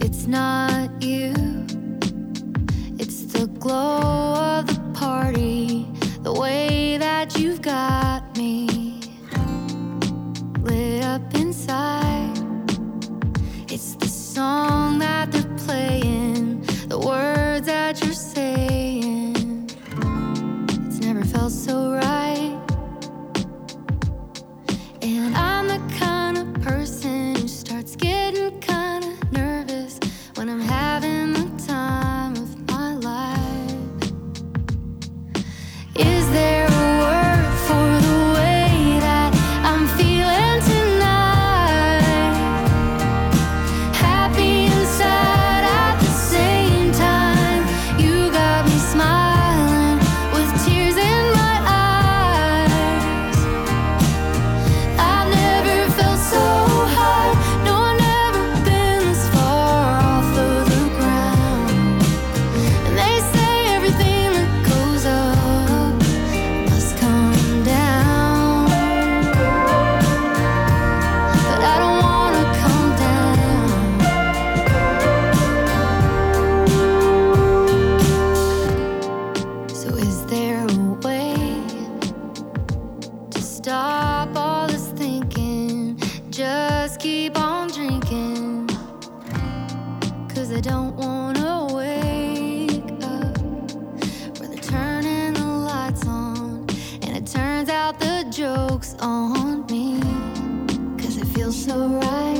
It's not you, it's the glow of the party, the way that you've got me lit up inside. It's the song that they're playing, the words that you're saying. It's never felt so right. And I'm the kind of person who starts getting kind of nervous when I'm having the time of my life. Is there a word for the way that I'm feeling tonight? Happy and sad at the same time. You got me smiling with tears in my eyes. I've never felt so high. No, I've never been this far off of the ground. And they say everything that goes up must come down. But I don't wanna come down. So is there a way to stop all this thinking? Just keep on drinking, 'cause I don't wanna wake up where they're turning the lights on, and it turns out the joke's on me, 'cause it feels so right.